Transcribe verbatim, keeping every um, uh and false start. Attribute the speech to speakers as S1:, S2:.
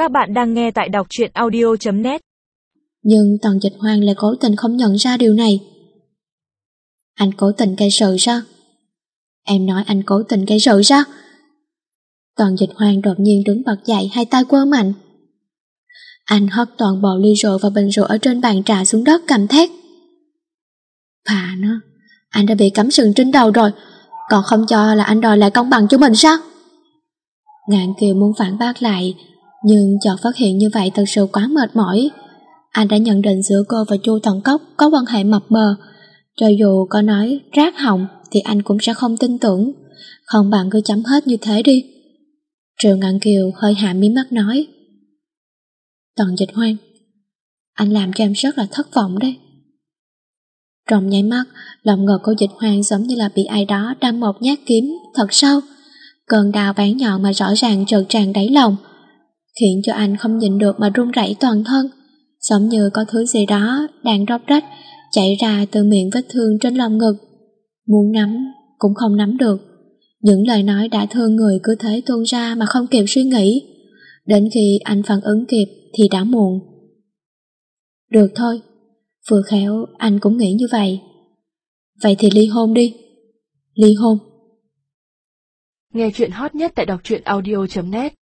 S1: Các bạn đang nghe tại đọc truyện audio chấm net.
S2: Nhưng Tần Dịch Hoang lại cố tình không nhận ra điều này. Anh cố tình gây sự sao? Em nói anh cố tình gây sự sao? Tần Dịch Hoang đột nhiên đứng bật dậy, hai tay quơ mạnh. Anh hất toàn bộ ly rượu và bình rượu ở trên bàn trà xuống đất, cầm thét. Bà nó, anh đã bị cắm sừng trên đầu rồi, còn không cho là anh đòi lại công bằng cho mình sao? Ngạn Kiều muốn phản bác lại, nhưng chợt phát hiện như vậy thật sự quá mệt mỏi. Anh đã nhận định giữa cô và Chu Thần Cốc có quan hệ mập mờ. Cho dù có nói rát họng thì anh cũng sẽ không tin tưởng. Không bằng cứ chấm hết như thế đi. Triệu Ngạn Kiều hơi hạ mí mắt nói. Tần Dịch Hoang, anh làm cho em rất là thất vọng đấy. Trong nháy mắt, lòng ngực của Dịch Hoang giống như là bị ai đó đâm một nhát kiếm thật sâu. Cơn đau bén nhọn mà rõ ràng trợn tràn đáy lòng, khiến cho anh không nhịn được mà run rẩy toàn thân, giống như có thứ gì đó đang róc rách chảy ra từ miệng vết thương trên lòng ngực. Muốn nắm cũng không nắm được. Những lời nói đã thương người cứ thế tuôn ra mà không kịp suy nghĩ. Đến khi anh phản ứng kịp thì đã muộn. Được thôi, vừa khéo anh cũng nghĩ như vậy. Vậy thì ly hôn đi. Ly hôn.
S1: Nghe chuyện hot nhất tại đọc truyện audio chấm net.